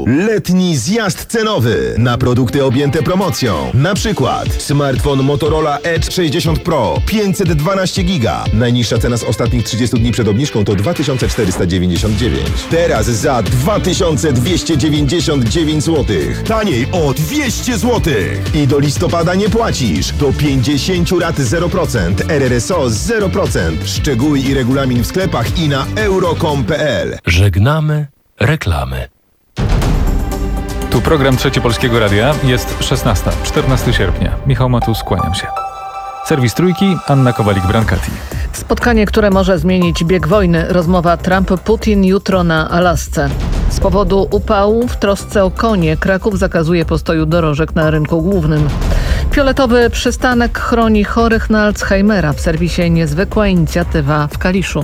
Letni zjazd cenowy na produkty objęte promocją. Na przykład smartfon Motorola Edge 60 Pro 512 GB. Najniższa cena z ostatnich 30 dni przed obniżką to 2499. Teraz za 2299 zł. Taniej o 200 zł. I do listopada nie płacisz. Do 50 rat 0%. RRSO 0%. Szczegóły i regulamin w sklepach i na euro.com.pl. Żegnamy reklamy. Tu program Trzeci Polskiego Radia. Jest 16, 14 sierpnia. Michał Matus, kłaniam się. Serwis Trójki, Anna Kowalik-Brankati. Spotkanie, które może zmienić bieg wojny. Rozmowa Trump-Putin jutro na Alasce. Z powodu upału w trosce o konie Kraków zakazuje postoju dorożek na rynku głównym. Fioletowy przystanek chroni chorych na Alzheimera. W serwisie Niezwykła inicjatywa w Kaliszu.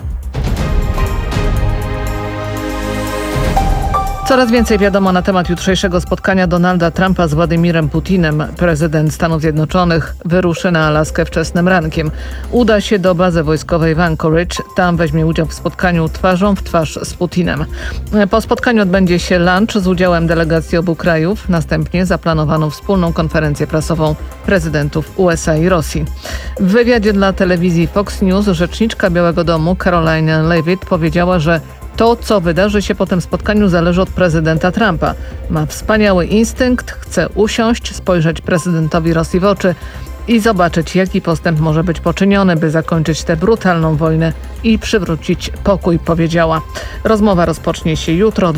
Coraz więcej wiadomo na temat jutrzejszego spotkania Donalda Trumpa z Władimirem Putinem. Prezydent Stanów Zjednoczonych wyruszy na Alaskę wczesnym rankiem. Uda się do bazy wojskowej w Anchorage. Tam weźmie udział w spotkaniu twarzą w twarz z Putinem. Po spotkaniu odbędzie się lunch z udziałem delegacji obu krajów. Następnie zaplanowano wspólną konferencję prasową prezydentów USA i Rosji. W wywiadzie dla telewizji Fox News rzeczniczka Białego Domu Caroline Leavitt powiedziała, że to, co wydarzy się po tym spotkaniu, zależy od prezydenta Trumpa. Ma wspaniały instynkt, chce usiąść, spojrzeć prezydentowi Rosji w oczy i zobaczyć, jaki postęp może być poczyniony, by zakończyć tę brutalną wojnę i przywrócić pokój, powiedziała. Rozmowa rozpocznie się jutro o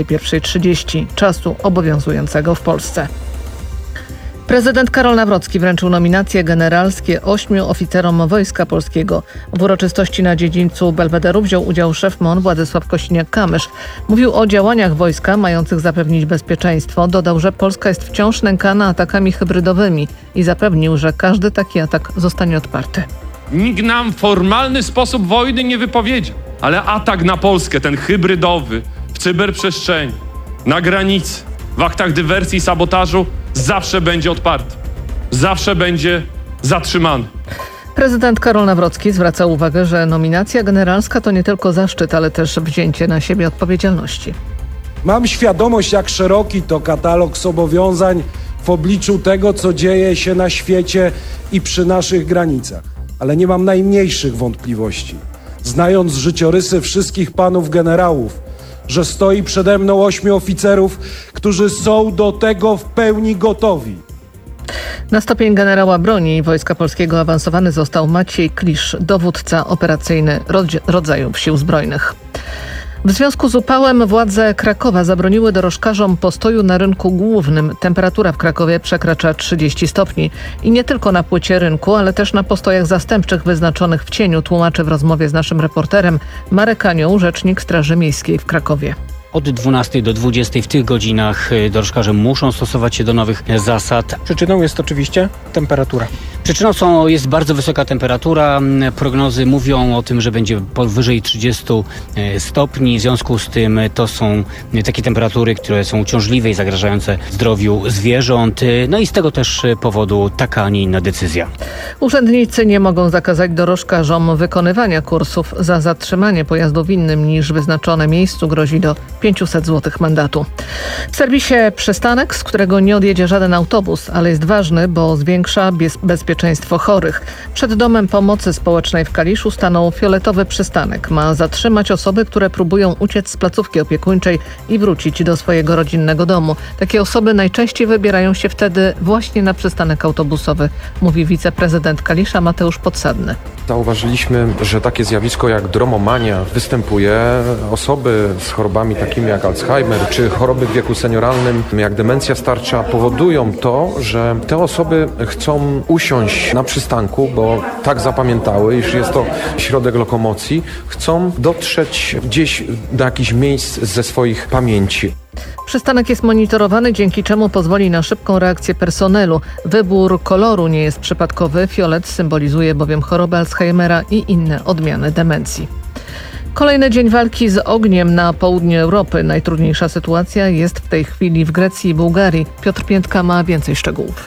21:30, czasu obowiązującego w Polsce. Prezydent Karol Nawrocki wręczył nominacje generalskie 8 oficerom Wojska Polskiego. W uroczystości na dziedzińcu Belwederu wziął udział szef MON Władysław Kosiniak-Kamysz. Mówił o działaniach wojska mających zapewnić bezpieczeństwo. Dodał, że Polska jest wciąż nękana atakami hybrydowymi i zapewnił, że każdy taki atak zostanie odparty. Nikt nam formalny sposób wojny nie wypowiedział, ale atak na Polskę, ten hybrydowy, w cyberprzestrzeni, na granicy, w aktach dywersji i sabotażu zawsze będzie odparty. Zawsze będzie zatrzymany. Prezydent Karol Nawrocki zwraca uwagę, że nominacja generalska to nie tylko zaszczyt, ale też wzięcie na siebie odpowiedzialności. Mam świadomość, jak szeroki to katalog zobowiązań w obliczu tego, co dzieje się na świecie i przy naszych granicach. Ale nie mam najmniejszych wątpliwości, znając życiorysy wszystkich panów generałów, że stoi przede mną 8 oficerów, którzy są do tego w pełni gotowi. Na stopień generała broni Wojska Polskiego awansowany został Maciej Klisz, dowódca operacyjny rodzajów Sił Zbrojnych. W związku z upałem władze Krakowa zabroniły dorożkarzom postoju na rynku głównym. Temperatura w Krakowie przekracza 30 stopni. I nie tylko na płycie rynku, ale też na postojach zastępczych wyznaczonych w cieniu, tłumaczy w rozmowie z naszym reporterem Marek Anioł, rzecznik Straży Miejskiej w Krakowie. Od 12 do 20 w tych godzinach dorożkarze muszą stosować się do nowych zasad. Przyczyną jest oczywiście temperatura. Przyczyną jest bardzo wysoka temperatura. Prognozy mówią o tym, że będzie powyżej 30 stopni. W związku z tym to są takie temperatury, które są uciążliwe i zagrażające zdrowiu zwierząt. No i z tego też powodu taka, a nie inna decyzja. Urzędnicy nie mogą zakazać dorożkarzom wykonywania kursów. Za zatrzymanie pojazdu w innym niż wyznaczone miejscu grozi do 500 zł mandatu. W serwisie przystanek, z którego nie odjedzie żaden autobus, ale jest ważny, bo zwiększa bezpieczeństwo chorych. Przed Domem Pomocy Społecznej w Kaliszu stanął fioletowy przystanek. Ma zatrzymać osoby, które próbują uciec z placówki opiekuńczej i wrócić do swojego rodzinnego domu. Takie osoby najczęściej wybierają się wtedy właśnie na przystanek autobusowy, mówi wiceprezydent Kalisza Mateusz Podsadny. Zauważyliśmy, że takie zjawisko jak dromomania występuje. Osoby z chorobami takimi jak Alzheimer czy choroby w wieku senioralnym jak demencja starcza powodują to, że te osoby chcą usiąść na przystanku, bo tak zapamiętały, iż jest to środek lokomocji, chcą dotrzeć gdzieś do jakichś miejsc ze swoich pamięci. Przystanek jest monitorowany, dzięki czemu pozwoli na szybką reakcję personelu. Wybór koloru nie jest przypadkowy. Fiolet symbolizuje bowiem chorobę Alzheimera i inne odmiany demencji. Kolejny dzień walki z ogniem na południu Europy. Najtrudniejsza sytuacja jest w tej chwili w Grecji i Bułgarii. Piotr Piętka ma więcej szczegółów.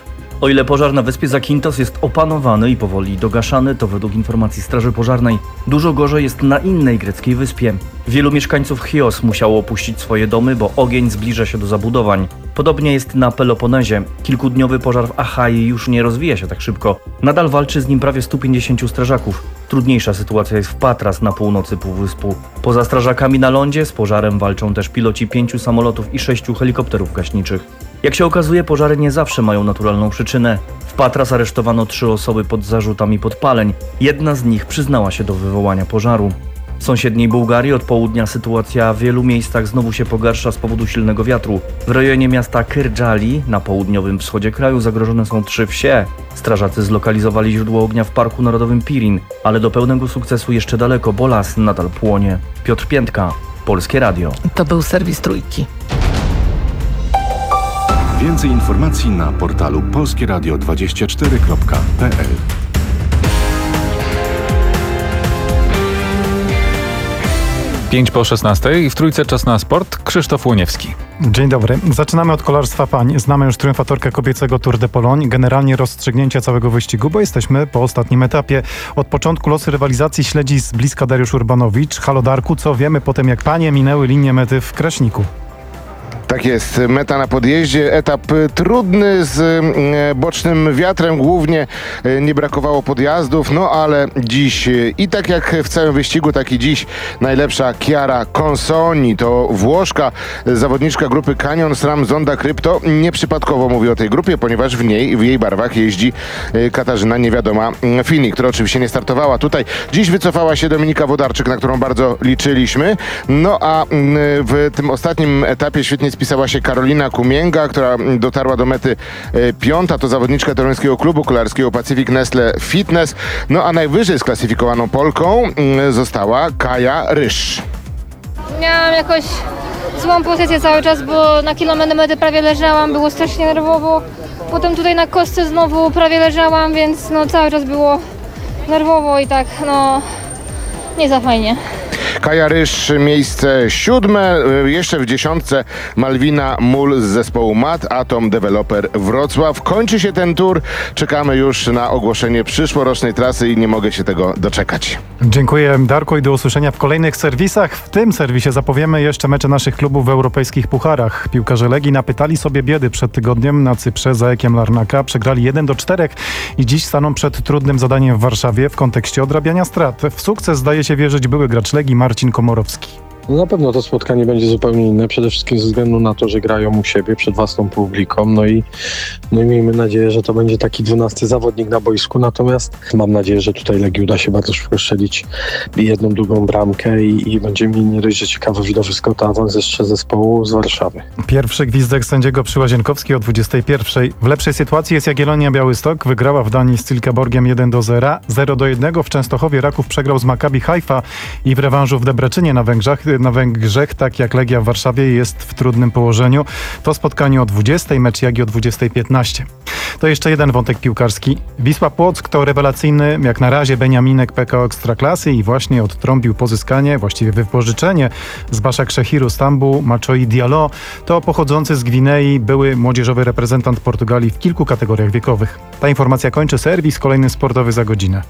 O ile pożar na wyspie Zakynthos jest opanowany i powoli dogaszany, to według informacji Straży Pożarnej dużo gorzej jest na innej greckiej wyspie. Wielu mieszkańców Chios musiało opuścić swoje domy, bo ogień zbliża się do zabudowań. Podobnie jest na Peloponezie. Kilkudniowy pożar w Achai już nie rozwija się tak szybko. Nadal walczy z nim prawie 150 strażaków. Trudniejsza sytuacja jest w Patras na północy półwyspu. Poza strażakami na lądzie z pożarem walczą też piloci 5 samolotów i 6 helikopterów gaśniczych. Jak się okazuje, pożary nie zawsze mają naturalną przyczynę. W Patras aresztowano 3 osoby pod zarzutami podpaleń. Jedna z nich przyznała się do wywołania pożaru. W sąsiedniej Bułgarii od południa sytuacja w wielu miejscach znowu się pogarsza z powodu silnego wiatru. W rejonie miasta Kırjali na południowym wschodzie kraju zagrożone są 3 wsie. Strażacy zlokalizowali źródło ognia w Parku Narodowym Pirin, ale do pełnego sukcesu jeszcze daleko, bo las nadal płonie. Piotr Piętka, Polskie Radio. To był serwis Trójki. Więcej informacji na portalu polskieradio24.pl. 5:16 i w Trójce czas na sport. Krzysztof Łoniewski. Dzień dobry. Zaczynamy od kolarstwa pań. Znamy już triumfatorkę kobiecego Tour de Pologne. Generalnie rozstrzygnięcia całego wyścigu, bo jesteśmy po ostatnim etapie. Od początku losy rywalizacji śledzi z bliska Dariusz Urbanowicz. Halo Darku, co wiemy po tym, jak panie minęły linię mety w Kraśniku? Tak jest, meta na podjeździe, etap trudny z bocznym wiatrem, głównie nie brakowało podjazdów, no ale dziś i tak jak w całym wyścigu, tak i dziś najlepsza Chiara Consonni, to Włoszka, zawodniczka grupy Canyon SRAM Zonda Krypto. Nieprzypadkowo mówię o tej grupie, ponieważ w jej barwach jeździ Katarzyna Niewiadoma Fini, która oczywiście nie startowała tutaj. Dziś wycofała się Dominika Wodarczyk, na którą bardzo liczyliśmy, no a w tym ostatnim etapie świetnie spisała się Karolina Kumięga, która dotarła do mety 5. To zawodniczka toruńskiego klubu kolarskiego Pacific Nestle Fitness. No a najwyżej sklasyfikowaną Polką została Kaja Rysz. Miałam jakoś złą pozycję cały czas, bo na kilometr mety prawie leżałam, było strasznie nerwowo. Potem tutaj na kostce znowu prawie leżałam, więc no cały czas było nerwowo i tak no nie za fajnie. Kaja Rysz miejsce 7, jeszcze w 10 Malwina Mul z zespołu MAT Atom Developer Wrocław. Kończy się ten tour, czekamy już na ogłoszenie przyszłorocznej trasy i nie mogę się tego doczekać. Dziękuję Darku i do usłyszenia w kolejnych serwisach. W tym serwisie zapowiemy jeszcze mecze naszych klubów w europejskich pucharach. Piłkarze Legii napytali sobie biedy przed tygodniem na Cyprze za Ekiem Larnaka. Przegrali 1-4 i dziś staną przed trudnym zadaniem w Warszawie w kontekście odrabiania strat. W sukces zdaje się wierzyć były gracz Legii Marcin Komorowski. Na pewno to spotkanie będzie zupełnie inne, przede wszystkim ze względu na to, że grają u siebie przed własną publiką, no i miejmy nadzieję, że to będzie taki 12 zawodnik na boisku, natomiast mam nadzieję, że tutaj Legii uda się bardzo szybko strzelić jedną, drugą bramkę i będziemy mieli nie dość, że ciekawy widowisko, awans jeszcze zespołu z Warszawy. Pierwszy gwizdek sędziego przy Łazienkowskiej o 21:00. W lepszej sytuacji jest Jagiellonia Białystok, wygrała w Danii z Silkeborgiem 1-0, 0-1 w Częstochowie Raków przegrał z Maccabi Haifa i w rewanżu w Debreczynie na Węgrzech, tak jak Legia w Warszawie, jest w trudnym położeniu. To spotkanie o 20:00, mecz Jagii o 20:15. To jeszcze jeden wątek piłkarski. Wisła Płock to rewelacyjny, jak na razie, Beniaminek PKO Ekstraklasy i właśnie odtrąbił pozyskanie, właściwie wypożyczenie z Başakşehiru Stambuł Maciej Diallo. To pochodzący z Gwinei były młodzieżowy reprezentant Portugalii w kilku kategoriach wiekowych. Ta informacja kończy serwis, kolejny sportowy za godzinę.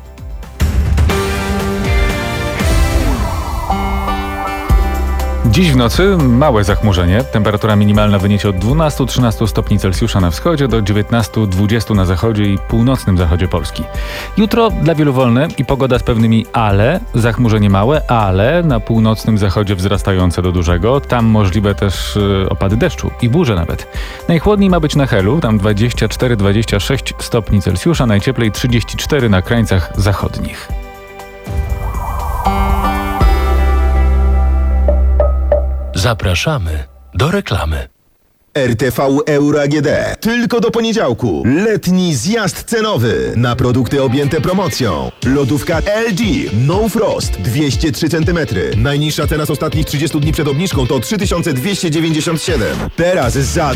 Dziś w nocy małe zachmurzenie. Temperatura minimalna wyniesie od 12-13 stopni Celsjusza na wschodzie do 19-20 na zachodzie i północnym zachodzie Polski. Jutro dla wielu wolne i pogoda z pewnymi ale. Zachmurzenie małe, ale na północnym zachodzie wzrastające do dużego. Tam możliwe też opady deszczu i burze nawet. Najchłodniej ma być na Helu, tam 24-26 stopni Celsjusza, najcieplej 34 na krańcach zachodnich. Zapraszamy do reklamy. RTV Euro AGD. Tylko do poniedziałku. Letni zjazd cenowy na produkty objęte promocją. Lodówka LG No Frost 203 cm. Najniższa cena z ostatnich 30 dni przed obniżką to 3297. Teraz za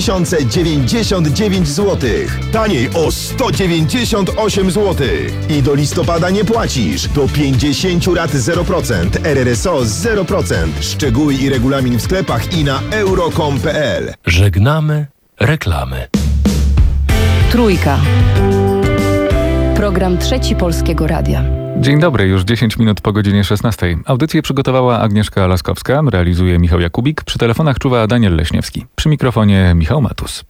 3099 zł. Taniej o 198 zł. I do listopada nie płacisz. Do 50 lat 0%. RRSO 0%. Szczegóły i regulamin w sklepach i na euro.com.pl. Żegnamy reklamy. Trójka. Program Trzeci Polskiego Radia. Dzień dobry, już 10 minut po godzinie 16. Audycję przygotowała Agnieszka Laskowska, realizuje Michał Jakubik, przy telefonach czuwa Daniel Leśniewski. Przy mikrofonie Michał Matus.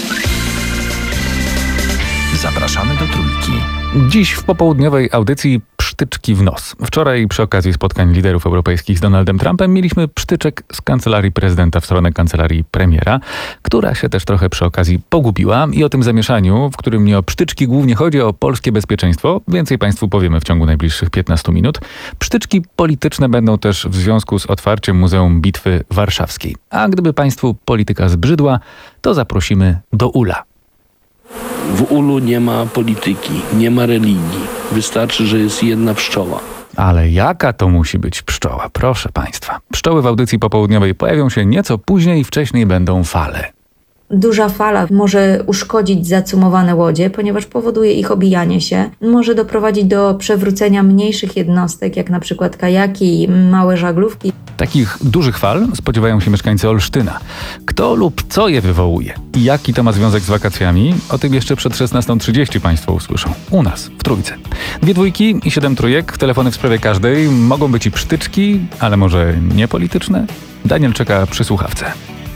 Zapraszamy do Trójki. Dziś w popołudniowej audycji psztyczki w nos. Wczoraj przy okazji spotkań liderów europejskich z Donaldem Trumpem mieliśmy psztyczek z kancelarii prezydenta w stronę kancelarii premiera, która się też trochę przy okazji pogubiła i o tym zamieszaniu, w którym nie o psztyczki głównie chodzi, o polskie bezpieczeństwo. Więcej Państwu powiemy w ciągu najbliższych 15 minut. Psztyczki polityczne będą też w związku z otwarciem Muzeum Bitwy Warszawskiej. A gdyby Państwu polityka zbrzydła, to zaprosimy do Ula. W ulu nie ma polityki, nie ma religii. Wystarczy, że jest jedna pszczoła. Ale jaka to musi być pszczoła, proszę Państwa. Pszczoły w audycji popołudniowej pojawią się nieco później, wcześniej będą fale. Duża fala może uszkodzić zacumowane łodzie, ponieważ powoduje ich obijanie się. Może doprowadzić do przewrócenia mniejszych jednostek, jak na przykład kajaki i małe żaglówki. Takich dużych fal spodziewają się mieszkańcy Olsztyna. Kto lub co je wywołuje i jaki to ma związek z wakacjami? O tym jeszcze przed 16:30 Państwo usłyszą. U nas, w Trójce. 2 dwójki i 7 trójek. Telefony w sprawie każdej. Mogą być i psztyczki, ale może nie polityczne? Daniel czeka przy słuchawce.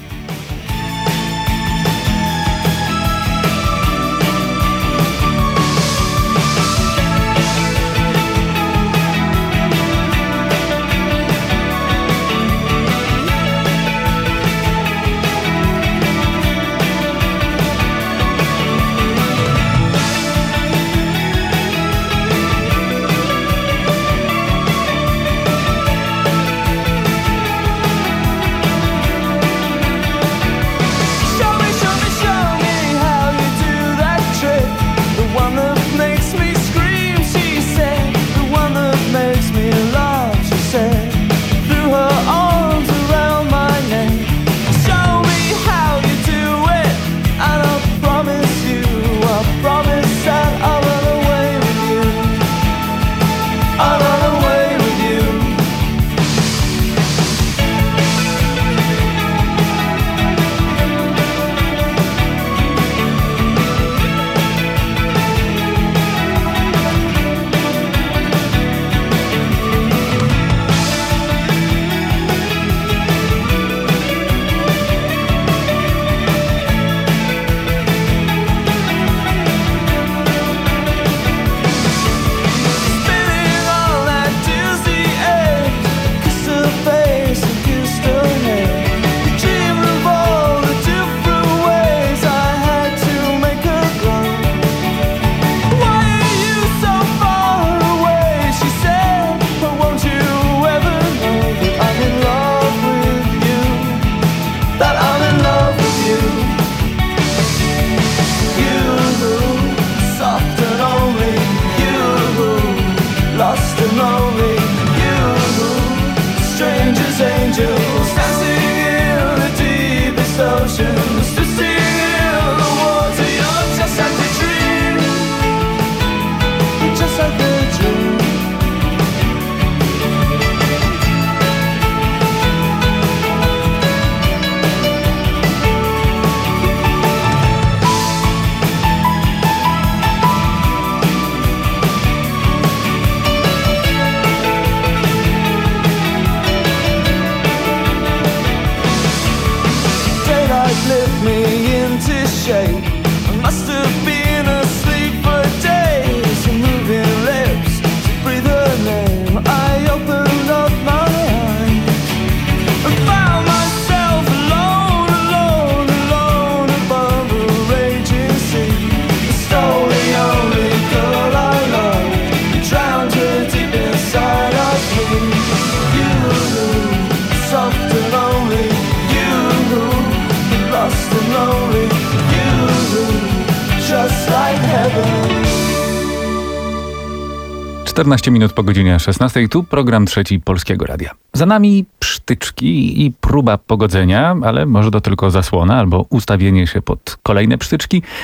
Czternaście 14 minut po godzinie 16. Tu program Trzeci Polskiego Radia. Za nami psztyczki i próba pogodzenia, ale może to tylko zasłona albo ustawienie się pod kolejne psztyczki.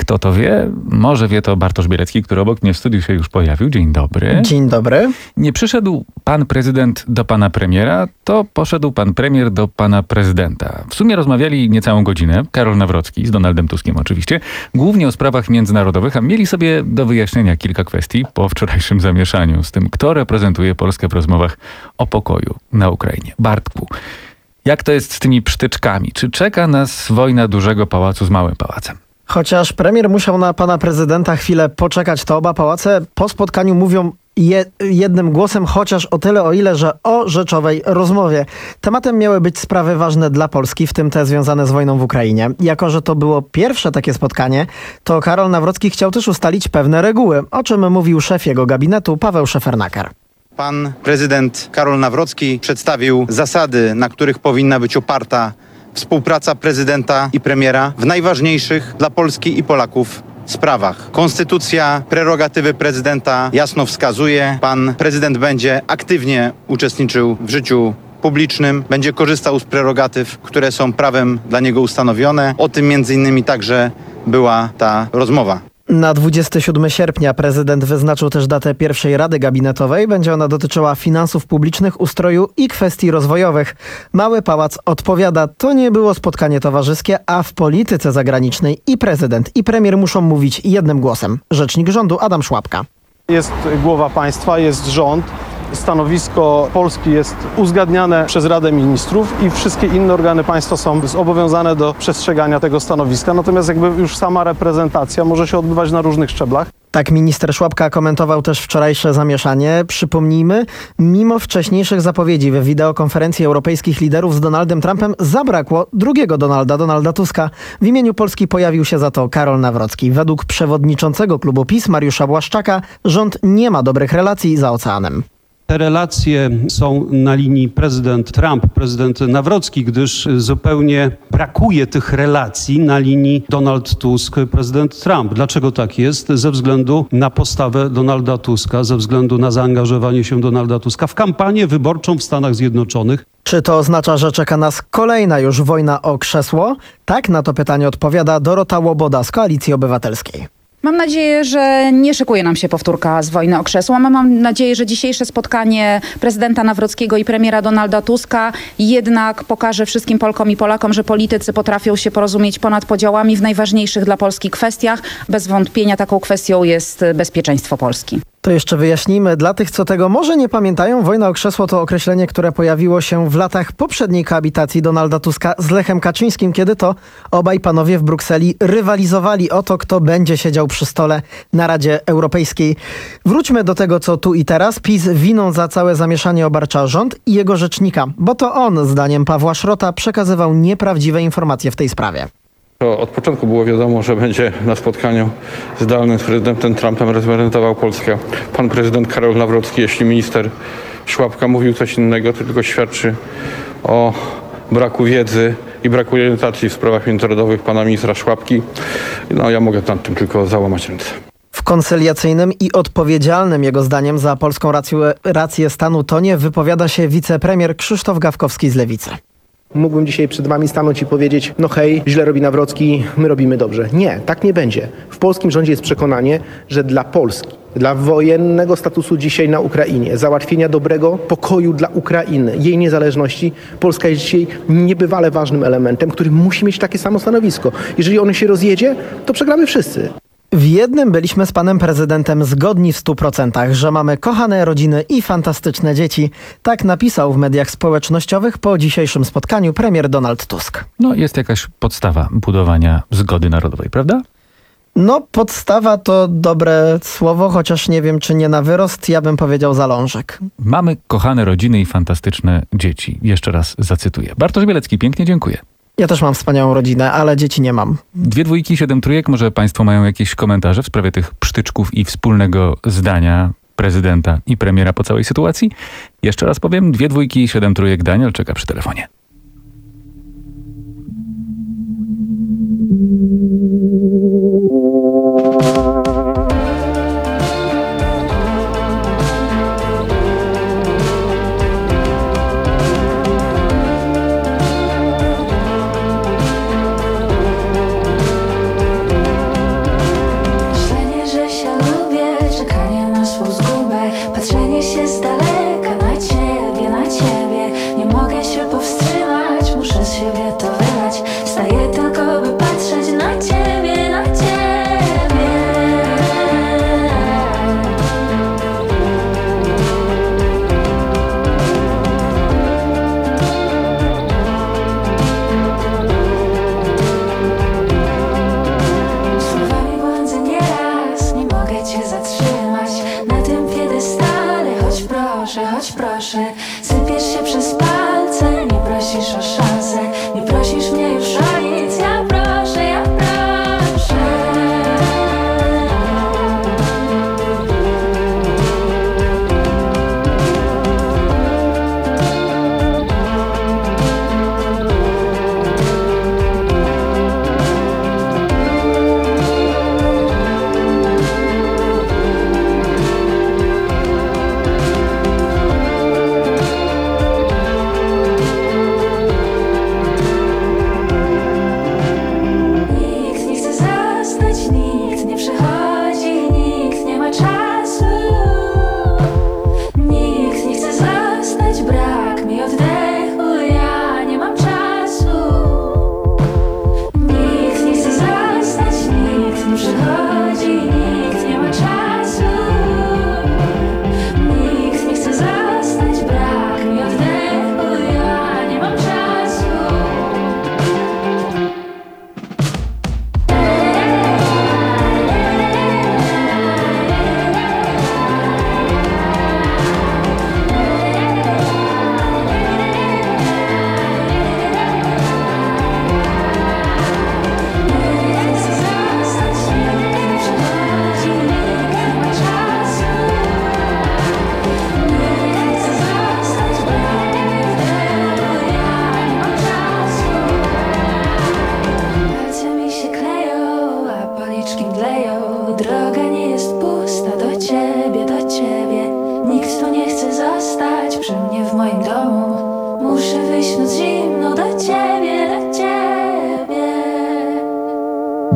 Kto to wie? Może wie to Bartosz Bielecki, który obok mnie w studiu się już pojawił. Dzień dobry. Dzień dobry. Nie przyszedł pan prezydent do pana premiera, to poszedł pan premier do pana prezydenta. W sumie rozmawiali niecałą godzinę, Karol Nawrocki z Donaldem Tuskiem oczywiście, głównie o sprawach międzynarodowych, a mieli sobie do wyjaśnienia kilka kwestii po wczorajszym zamieszaniu z tym, kto reprezentuje Polskę w rozmowach o pokoju na Ukrainie. Bartku, jak to jest z tymi przytyczkami? Czy czeka nas wojna dużego pałacu z małym pałacem? Chociaż premier musiał na pana prezydenta chwilę poczekać, to oba pałace po spotkaniu mówią jednym głosem, chociaż o tyle, o ile, że o rzeczowej rozmowie. Tematem miały być sprawy ważne dla Polski, w tym te związane z wojną w Ukrainie. Jako że to było pierwsze takie spotkanie, to Karol Nawrocki chciał też ustalić pewne reguły, o czym mówił szef jego gabinetu Paweł Szefernaker. Pan prezydent Karol Nawrocki przedstawił zasady, na których powinna być oparta współpraca prezydenta i premiera w najważniejszych dla Polski i Polaków sprawach. Konstytucja prerogatywy prezydenta jasno wskazuje. Pan prezydent będzie aktywnie uczestniczył w życiu publicznym, będzie korzystał z prerogatyw, które są prawem dla niego ustanowione. O tym między innymi także była ta rozmowa. Na 27 sierpnia prezydent wyznaczył też datę pierwszej Rady Gabinetowej. Będzie ona dotyczyła finansów publicznych, ustroju i kwestii rozwojowych. Mały Pałac odpowiada, to nie było spotkanie towarzyskie, a w polityce zagranicznej i prezydent, i premier muszą mówić jednym głosem. Rzecznik rządu Adam Szłapka. Jest głowa państwa, jest rząd. Stanowisko Polski jest uzgadniane przez Radę Ministrów i wszystkie inne organy państwa są zobowiązane do przestrzegania tego stanowiska. Natomiast już sama reprezentacja może się odbywać na różnych szczeblach. Tak minister Szłapka komentował też wczorajsze zamieszanie. Przypomnijmy, mimo wcześniejszych zapowiedzi w wideokonferencji europejskich liderów z Donaldem Trumpem zabrakło drugiego Donalda Tuska. W imieniu Polski pojawił się za to Karol Nawrocki. Według przewodniczącego klubu PiS Mariusza Błaszczaka rząd nie ma dobrych relacji za oceanem. Te relacje są na linii prezydent Trump, prezydent Nawrocki, gdyż zupełnie brakuje tych relacji na linii Donald Tusk, prezydent Trump. Dlaczego tak jest? Ze względu na postawę Donalda Tuska, ze względu na zaangażowanie się Donalda Tuska w kampanię wyborczą w Stanach Zjednoczonych. Czy to oznacza, że czeka nas kolejna już wojna o krzesło? Tak, na to pytanie odpowiada Dorota Łoboda z Koalicji Obywatelskiej. Mam nadzieję, że nie szykuje nam się powtórka z wojny o krzesło. Mam nadzieję, że dzisiejsze spotkanie prezydenta Nawrockiego i premiera Donalda Tuska jednak pokaże wszystkim Polkom i Polakom, że politycy potrafią się porozumieć ponad podziałami w najważniejszych dla Polski kwestiach. Bez wątpienia taką kwestią jest bezpieczeństwo Polski. To jeszcze wyjaśnijmy dla tych, co tego może nie pamiętają. Wojna o krzesło to określenie, które pojawiło się w latach poprzedniej koabitacji Donalda Tuska z Lechem Kaczyńskim, kiedy to obaj panowie w Brukseli rywalizowali o to, kto będzie siedział przy stole na Radzie Europejskiej. Wróćmy do tego, co tu i teraz. PiS winą za całe zamieszanie obarcza rząd i jego rzecznika, bo to on, zdaniem Pawła Szrota, przekazywał nieprawdziwe informacje w tej sprawie. Od początku było wiadomo, że będzie na spotkaniu zdalnym z prezydentem Trumpem reprezentował Polskę pan prezydent Karol Nawrocki. Jeśli minister Szłapka mówił coś innego, to tylko świadczy o braku wiedzy i braku orientacji w sprawach międzynarodowych pana ministra Szłapki. Ja mogę nad tym tylko załamać ręce. W koncyliacyjnym i odpowiedzialnym jego zdaniem za polską rację stanu tonie wypowiada się wicepremier Krzysztof Gawkowski z Lewicy. Mógłbym dzisiaj przed wami stanąć i powiedzieć, no hej, źle robi Nawrocki, my robimy dobrze. Nie, tak nie będzie. W polskim rządzie jest przekonanie, że dla Polski, dla wojennego statusu dzisiaj na Ukrainie, załatwienia dobrego pokoju dla Ukrainy, jej niezależności, Polska jest dzisiaj niebywale ważnym elementem, który musi mieć takie samo stanowisko. Jeżeli ono się rozjedzie, to przegramy wszyscy. W jednym byliśmy z panem prezydentem zgodni w 100%, że mamy kochane rodziny i fantastyczne dzieci. Tak napisał w mediach społecznościowych po dzisiejszym spotkaniu premier Donald Tusk. No jest jakaś podstawa budowania zgody narodowej, prawda? No podstawa to dobre słowo, chociaż nie wiem czy nie na wyrost, ja bym powiedział zalążek. Mamy kochane rodziny i fantastyczne dzieci. Jeszcze raz zacytuję. Bartosz Bielecki, pięknie dziękuję. Ja też mam wspaniałą rodzinę, ale dzieci nie mam. 2 dwójki, 7 trójek. Może państwo mają jakieś komentarze w sprawie tych psztyczków i wspólnego zdania prezydenta i premiera po całej sytuacji? Jeszcze raz powiem, 2 dwójki, 7 trójek. Daniel czeka przy telefonie.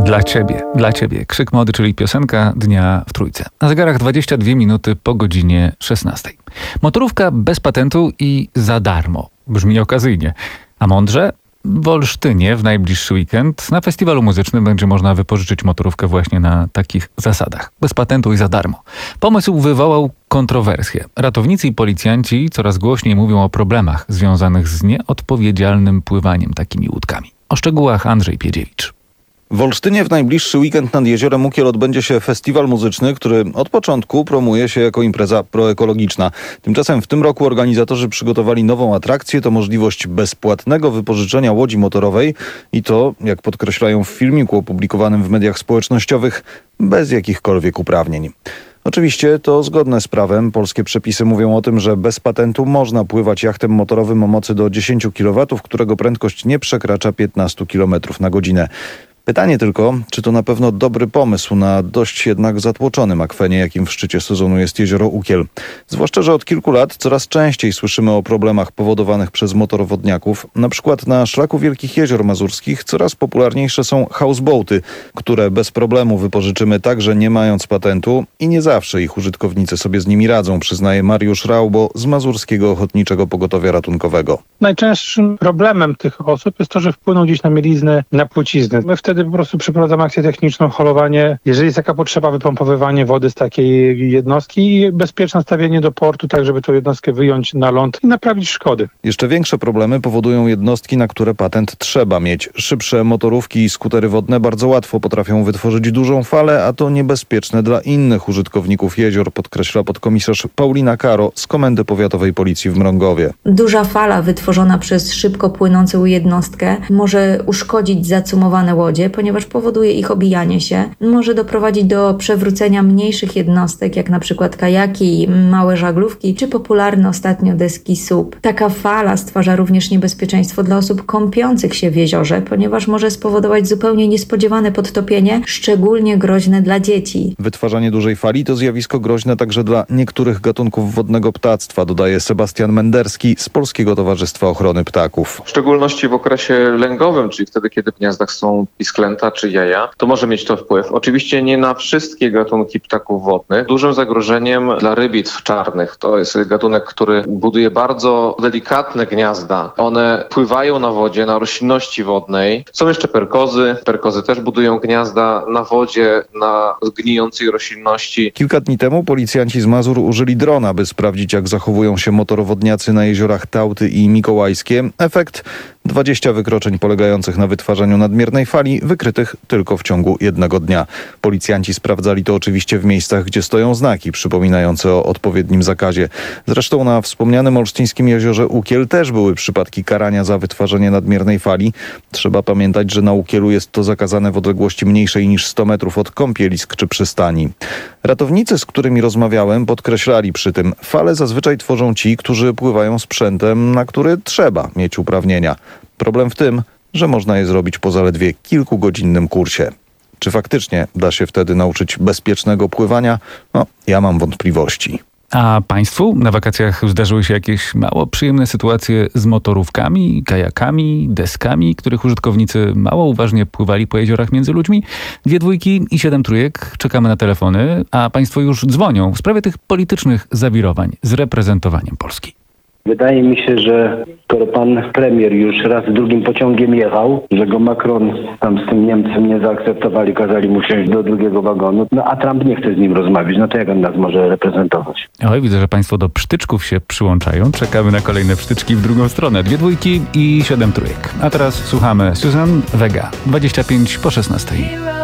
Dla ciebie. Krzyk mody, czyli piosenka dnia w Trójce. Na zegarach 22 minuty po godzinie 16. Motorówka bez patentu i za darmo. Brzmi okazyjnie. A mądrze? W Olsztynie w najbliższy weekend na festiwalu muzycznym będzie można wypożyczyć motorówkę właśnie na takich zasadach. Bez patentu i za darmo. Pomysł wywołał kontrowersje. Ratownicy i policjanci coraz głośniej mówią o problemach związanych z nieodpowiedzialnym pływaniem takimi łódkami. O szczegółach Andrzej Piedziewicz. W Olsztynie w najbliższy weekend nad jeziorem Ukiel odbędzie się festiwal muzyczny, który od początku promuje się jako impreza proekologiczna. Tymczasem w tym roku organizatorzy przygotowali nową atrakcję, to możliwość bezpłatnego wypożyczenia łodzi motorowej i to, jak podkreślają w filmiku opublikowanym w mediach społecznościowych, bez jakichkolwiek uprawnień. Oczywiście to zgodne z prawem. Polskie przepisy mówią o tym, że bez patentu można pływać jachtem motorowym o mocy do 10 kW, którego prędkość nie przekracza 15 km na godzinę. Pytanie tylko, czy to na pewno dobry pomysł na dość jednak zatłoczonym akwenie, jakim w szczycie sezonu jest jezioro Ukiel. Zwłaszcza, że od kilku lat coraz częściej słyszymy o problemach powodowanych przez motorowodniaków. Na przykład na szlaku Wielkich Jezior Mazurskich coraz popularniejsze są houseboaty, które bez problemu wypożyczymy także nie mając patentu i nie zawsze ich użytkownicy sobie z nimi radzą, przyznaje Mariusz Raubo z Mazurskiego Ochotniczego Pogotowia Ratunkowego. Najczęstszym problemem tych osób jest to, że wpłyną gdzieś na mieliznę, na płciznę. My wtedy po prostu przeprowadzamy akcję techniczną, holowanie. Jeżeli jest taka potrzeba, wypompowywanie wody z takiej jednostki i bezpieczne stawienie do portu, tak żeby tą jednostkę wyjąć na ląd i naprawić szkody. Jeszcze większe problemy powodują jednostki, na które patent trzeba mieć. Szybsze motorówki i skutery wodne bardzo łatwo potrafią wytworzyć dużą falę, a to niebezpieczne dla innych użytkowników jezior, podkreśla podkomisarz Paulina Karo z Komendy Powiatowej Policji w Mrągowie. Duża fala wytworzona przez szybko płynącą jednostkę może uszkodzić zacumowane łodzie, ponieważ powoduje ich obijanie się. Może doprowadzić do przewrócenia mniejszych jednostek, jak na przykład kajaki, małe żaglówki, czy popularne ostatnio deski SUP. Taka fala stwarza również niebezpieczeństwo dla osób kąpiących się w jeziorze, ponieważ może spowodować zupełnie niespodziewane podtopienie, szczególnie groźne dla dzieci. Wytwarzanie dużej fali to zjawisko groźne także dla niektórych gatunków wodnego ptactwa, dodaje Sebastian Menderski z Polskiego Towarzystwa Ochrony Ptaków. W szczególności w okresie lęgowym, czyli wtedy, kiedy w gniazdach są pisklęta czy jaja, to może mieć to wpływ. Oczywiście nie na wszystkie gatunki ptaków wodnych. Dużym zagrożeniem dla rybitw czarnych, to jest gatunek, który buduje bardzo delikatne gniazda. One pływają na wodzie, na roślinności wodnej. Są jeszcze perkozy. Perkozy też budują gniazda na wodzie, na gnijącej roślinności. Kilka dni temu policjanci z Mazur użyli drona, by sprawdzić, jak zachowują się motorowodniacy na jeziorach Tałty i Mikołajskie. Efekt: 20 wykroczeń polegających na wytwarzaniu nadmiernej fali, wykrytych tylko w ciągu jednego dnia. Policjanci sprawdzali to oczywiście w miejscach, gdzie stoją znaki przypominające o odpowiednim zakazie. Zresztą na wspomnianym olsztyńskim jeziorze Ukiel też były przypadki karania za wytwarzanie nadmiernej fali. Trzeba pamiętać, że na Ukielu jest to zakazane w odległości mniejszej niż 100 metrów od kąpielisk czy przystani. Ratownicy, z którymi rozmawiałem, podkreślali przy tym, fale zazwyczaj tworzą ci, którzy pływają sprzętem, na który trzeba mieć uprawnienia. Problem w tym, że można je zrobić po zaledwie kilkugodzinnym kursie. Czy faktycznie da się wtedy nauczyć bezpiecznego pływania? No, ja mam wątpliwości. A państwu na wakacjach zdarzyły się jakieś mało przyjemne sytuacje z motorówkami, kajakami, deskami, których użytkownicy mało uważnie pływali po jeziorach między ludźmi? 2 dwójki i 7 trójek. Czekamy na telefony, a państwo już dzwonią w sprawie tych politycznych zawirowań z reprezentowaniem Polski. Wydaje mi się, że skoro pan premier już raz drugim pociągiem jechał, że go Macron tam z tym Niemcem nie zaakceptowali, kazali mu siąść do drugiego wagonu, no a Trump nie chce z nim rozmawiać, no to jak on nas może reprezentować? Oj, widzę, że państwo do psztyczków się przyłączają. Czekamy na kolejne psztyczki w drugą stronę. 2 dwójki i 7 trójek. A teraz słuchamy Susan Vega, 25 po 16.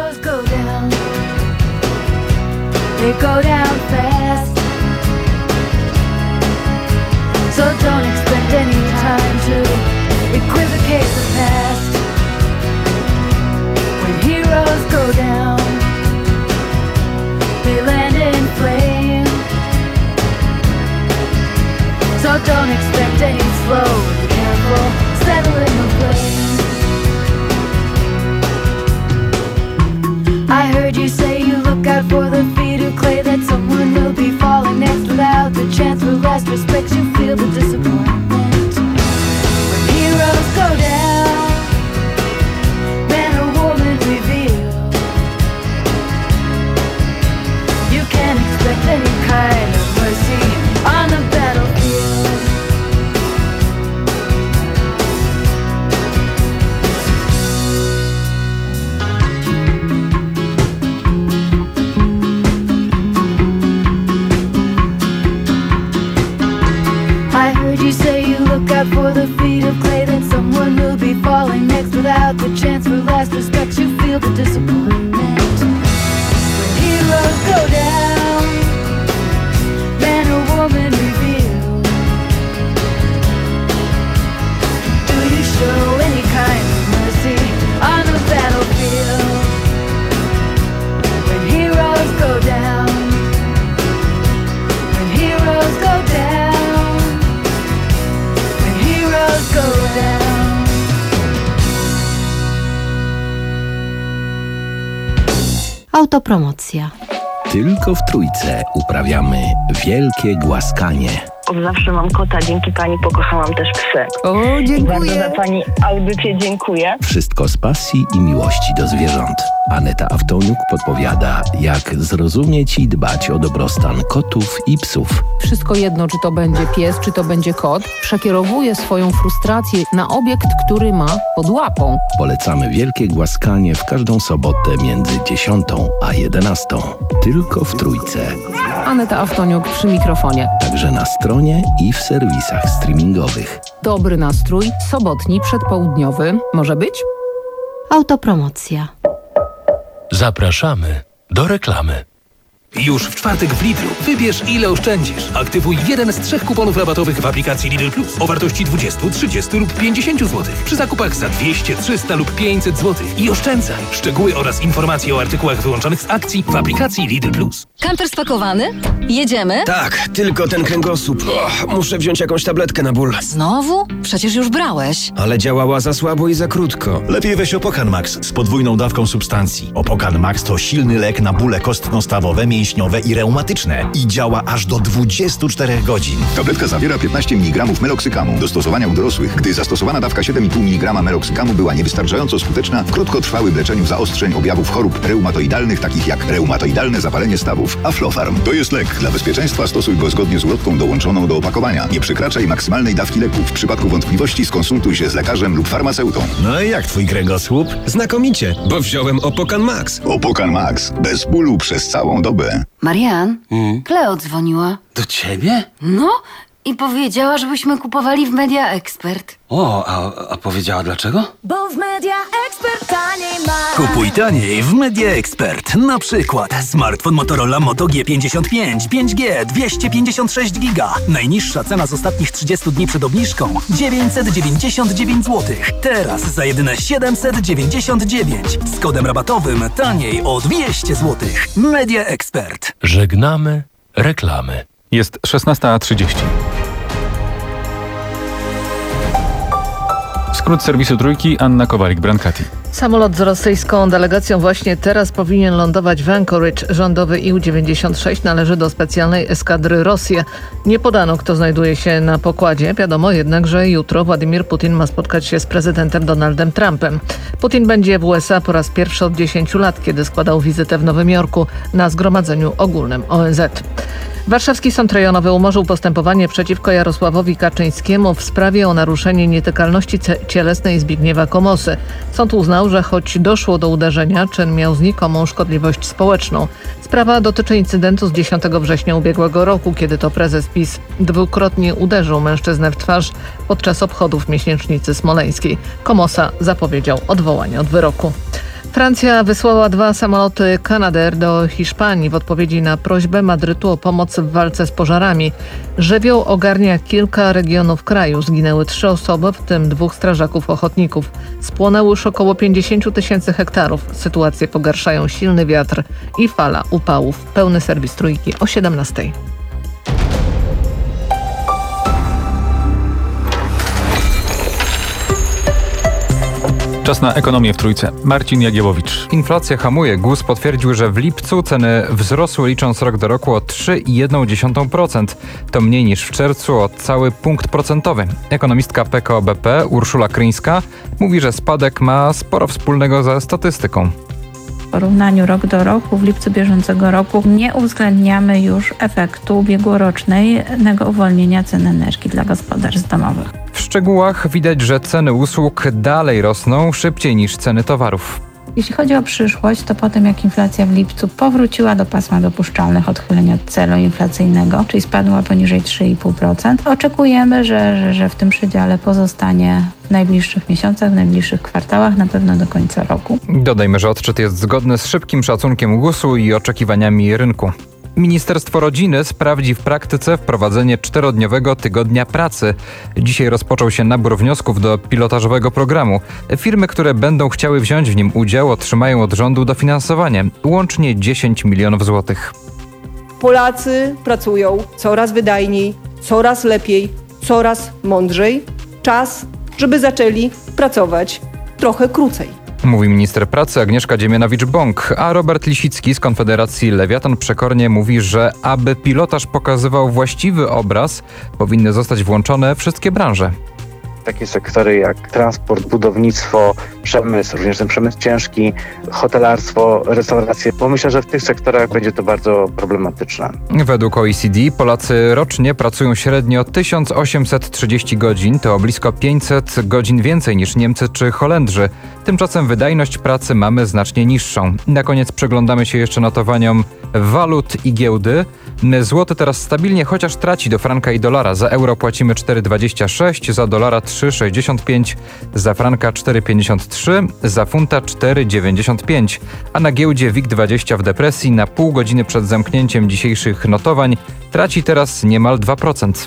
So don't expect any time to equivocate the past. When heroes go down, they land in flame. So don't expect any slow, careful settling of blame. I heard you say you look out for the feet of clay, that someone will be falling next without the chance for last respect. You feel the disappointment when heroes go down, man or woman revealed. Look out for the feet of clay that someone will be falling next without the chance for last respect. You feel the disappointment when heroes go down, man or woman revealed. Do you show any kind of mercy on the battlefield when heroes go down? When heroes go down, when heroes go down. Autopromocja. Tylko w Trójce uprawiamy wielkie głaskanie. Od zawsze mam kota, dzięki pani pokochałam też psy. O, dziękuję. Bardzo za pani audycję dziękuję. Wszystko z pasji i miłości do zwierząt. Aneta Aftoniuk podpowiada, jak zrozumieć i dbać o dobrostan kotów i psów. Wszystko jedno, czy to będzie pies, czy to będzie kot, przekierowuje swoją frustrację na obiekt, który ma pod łapą. Polecamy wielkie głaskanie w każdą sobotę między 10 a 11. Tylko w Trójce. Aneta Aftoniuk przy mikrofonie. Także na stronie i w serwisach streamingowych. Dobry nastrój, sobotni, przedpołudniowy. Może być? Autopromocja. Zapraszamy do reklamy. Już w czwartek w Lidlu wybierz, ile oszczędzisz. Aktywuj jeden z 3 kuponów rabatowych w aplikacji Lidl Plus o wartości 20, 30 lub 50 zł. Przy zakupach za 200, 300 lub 500 zł. I oszczędzaj. Szczegóły oraz informacje o artykułach wyłączonych z akcji w aplikacji Lidl Plus. Kamper spakowany? Jedziemy? Tak, tylko ten kręgosłup. Muszę wziąć jakąś tabletkę na ból. Znowu? Przecież już brałeś. Ale działała za słabo i za krótko. Lepiej weź Opokan Max z podwójną dawką substancji. Opokan Max to silny lek na bóle kostno-stawowe, mięśniowe i reumatyczne i działa aż do 24 godzin. Tabletka zawiera 15 mg meloksykamu do stosowania u dorosłych, gdy zastosowana dawka 7,5 mg meloksykamu była niewystarczająco skuteczna w krótkotrwałym leczeniu zaostrzeń objawów chorób reumatoidalnych, takich jak reumatoidalne zapalenie stawów. Aflofarm to jest lek. Dla bezpieczeństwa stosuj go zgodnie z ulotką dołączoną do opakowania. Nie przekraczaj maksymalnej dawki leku. W przypadku wątpliwości skonsultuj się z lekarzem lub farmaceutą. No i jak twój kręgosłup? Znakomicie, bo wziąłem Opokan Max. Opokan Max. Bez bólu przez całą dobę. Marian, Kleo dzwoniła. Do ciebie? No i powiedziała, żebyśmy kupowali w Media Expert. O, a powiedziała dlaczego? Bo w Media Expert taniej ma. Kupuj taniej w Media Expert. Na przykład smartfon Motorola Moto G55 5G 256 GB. Najniższa cena z ostatnich 30 dni przed obniżką 999 zł. Teraz za jedyne 799. Z kodem rabatowym taniej o 200 zł. Media Expert. Żegnamy reklamy. Jest 16:30. Skrót serwisu Trójki, Anna Kowalik-Brancati. Samolot z rosyjską delegacją właśnie teraz powinien lądować w Anchorage. Rządowy IL-96 należy do specjalnej eskadry Rosję. Nie podano, kto znajduje się na pokładzie. Wiadomo jednak, że jutro Władimir Putin ma spotkać się z prezydentem Donaldem Trumpem. Putin będzie w USA po raz pierwszy od 10 lat, kiedy składał wizytę w Nowym Jorku na Zgromadzeniu Ogólnym ONZ. Warszawski Sąd Rejonowy umorzył postępowanie przeciwko Jarosławowi Kaczyńskiemu w sprawie o naruszenie nietykalności cielesnej Zbigniewa Komosy. Sąd uznał, że choć doszło do uderzenia, czyn miał znikomą szkodliwość społeczną. Sprawa dotyczy incydentu z 10 września ubiegłego roku, kiedy to prezes PiS dwukrotnie uderzył mężczyznę w twarz podczas obchodów miesięcznicy smoleńskiej. Komosa zapowiedział odwołanie od wyroku. Francja wysłała 2 samoloty Canadair do Hiszpanii w odpowiedzi na prośbę Madrytu o pomoc w walce z pożarami. Żywioł ogarnia kilka regionów kraju. Zginęły 3 osoby, w tym 2 strażaków ochotników. Spłonęło już około 50 000 hektarów. Sytuację pogarszają silny wiatr i fala upałów. Pełny serwis Trójki o 17:00. Czas na ekonomię w Trójce. Marcin Jagiełowicz. Inflacja hamuje. GUS potwierdził, że w lipcu ceny wzrosły licząc rok do roku o 3,1%. To mniej niż w czerwcu o cały punkt procentowy. Ekonomistka PKO BP Urszula Kryńska mówi, że spadek ma sporo wspólnego ze statystyką. W porównaniu rok do roku, w lipcu bieżącego roku nie uwzględniamy już efektu ubiegłorocznego uwolnienia cen energii dla gospodarstw domowych. W szczegółach widać, że ceny usług dalej rosną szybciej niż ceny towarów. Jeśli chodzi o przyszłość, to po tym jak inflacja w lipcu powróciła do pasma dopuszczalnych odchyleń od celu inflacyjnego, czyli spadła poniżej 3,5%, oczekujemy, że w tym przedziale pozostanie w najbliższych miesiącach, w najbliższych kwartałach, na pewno do końca roku. Dodajmy, że odczyt jest zgodny z szybkim szacunkiem GUS-u i oczekiwaniami rynku. Ministerstwo Rodziny sprawdzi w praktyce wprowadzenie 4-dniowego tygodnia pracy. Dzisiaj rozpoczął się nabór wniosków do pilotażowego programu. Firmy, które będą chciały wziąć w nim udział, otrzymają od rządu dofinansowanie, łącznie 10 milionów złotych. Polacy pracują coraz wydajniej, coraz lepiej, coraz mądrzej. Czas, żeby zaczęli pracować trochę krócej. Mówi minister pracy Agnieszka Dziemianowicz-Bąk, a Robert Lisicki z Konfederacji Lewiatan przekornie mówi, że aby pilotaż pokazywał właściwy obraz, powinny zostać włączone wszystkie branże. Takie sektory jak transport, budownictwo, przemysł, również ten przemysł ciężki, hotelarstwo, restauracje, bo myślę, że w tych sektorach będzie to bardzo problematyczne. Według OECD Polacy rocznie pracują średnio 1830 godzin, to o blisko 500 godzin więcej niż Niemcy czy Holendrzy. Tymczasem wydajność pracy mamy znacznie niższą. Na koniec przyglądamy się jeszcze notowaniom walut i giełdy. Złoty teraz stabilnie, chociaż traci do franka i dolara. Za euro płacimy 4,26, za dolara 3,65, za franka 4,53, za funta 4,95. A na giełdzie WIG20 w depresji na pół godziny przed zamknięciem dzisiejszych notowań traci teraz niemal 2%.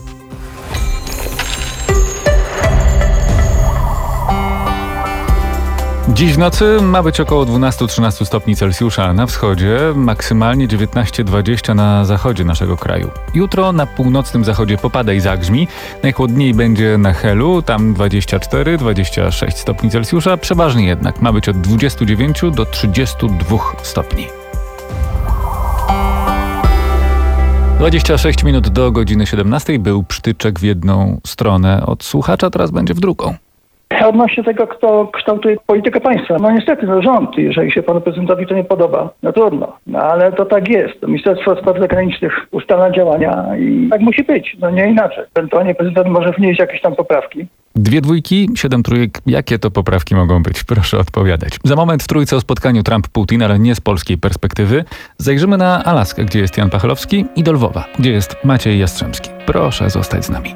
Dziś w nocy ma być około 12-13 stopni Celsjusza na wschodzie, maksymalnie 19-20 na zachodzie naszego kraju. Jutro na północnym zachodzie popada i zagrzmi. Najchłodniej będzie na Helu, tam 24-26 stopni Celsjusza. Przeważnie jednak ma być od 29 do 32 stopni. 26 minut do godziny 17 był przytyczek w jedną stronę od słuchacza, teraz będzie w drugą. Odnośnie tego, kto kształtuje politykę państwa. No niestety, rząd. Jeżeli się panu prezydentowi to nie podoba, no trudno. No ale to tak jest. To Ministerstwo Spraw Zagranicznych ustala działania i tak musi być. No nie inaczej. Ewentualnie prezydent może wnieść jakieś tam poprawki. 2 dwójki, 7 trójek. Jakie to poprawki mogą być? Proszę odpowiadać. Za moment w trójce o spotkaniu Trump-Putin, ale nie z polskiej perspektywy. Zajrzymy na Alaskę, gdzie jest Jan Pachelowski, i do Lwowa, gdzie jest Maciej Jastrzębski. Proszę zostać z nami.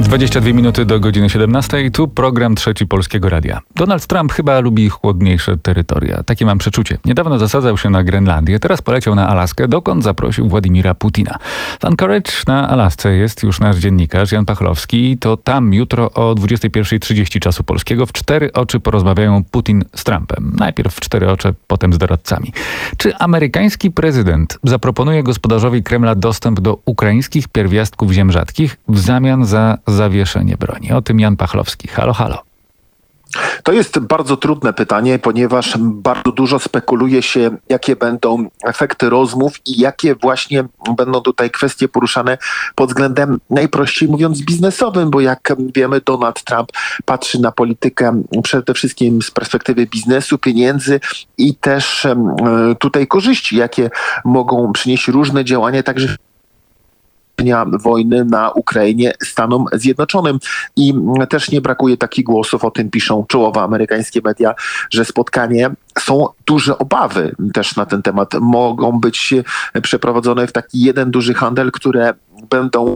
22 minuty do godziny 17. Tu program Trzeci Polskiego Radia. Donald Trump chyba lubi chłodniejsze terytoria. Takie mam przeczucie. Niedawno zasadzał się na Grenlandię, teraz poleciał na Alaskę, dokąd zaprosił Władimira Putina. W Anchorage na Alasce jest już nasz dziennikarz Jan Pachlowski. To tam jutro o 21:30 czasu polskiego w 4 oczy porozmawiają Putin z Trumpem. Najpierw w 4 oczy, potem z doradcami. Czy amerykański prezydent zaproponuje gospodarzowi Kremla dostęp do ukraińskich pierwiastków ziem rzadkich w zamian za zawieszenie broni? O tym Jan Pachlowski. Halo, halo. To jest bardzo trudne pytanie, ponieważ bardzo dużo spekuluje się, jakie będą efekty rozmów i jakie właśnie będą tutaj kwestie poruszane pod względem, najprościej mówiąc, biznesowym, bo jak wiemy, Donald Trump patrzy na politykę przede wszystkim z perspektywy biznesu, pieniędzy i też tutaj korzyści, jakie mogą przynieść różne działania, także wojny na Ukrainie Stanom Zjednoczonym. I też nie brakuje takich głosów, o tym piszą czołowe amerykańskie media, że spotkanie, są duże obawy też na ten temat, mogą być przeprowadzone w taki jeden duży handel, które będą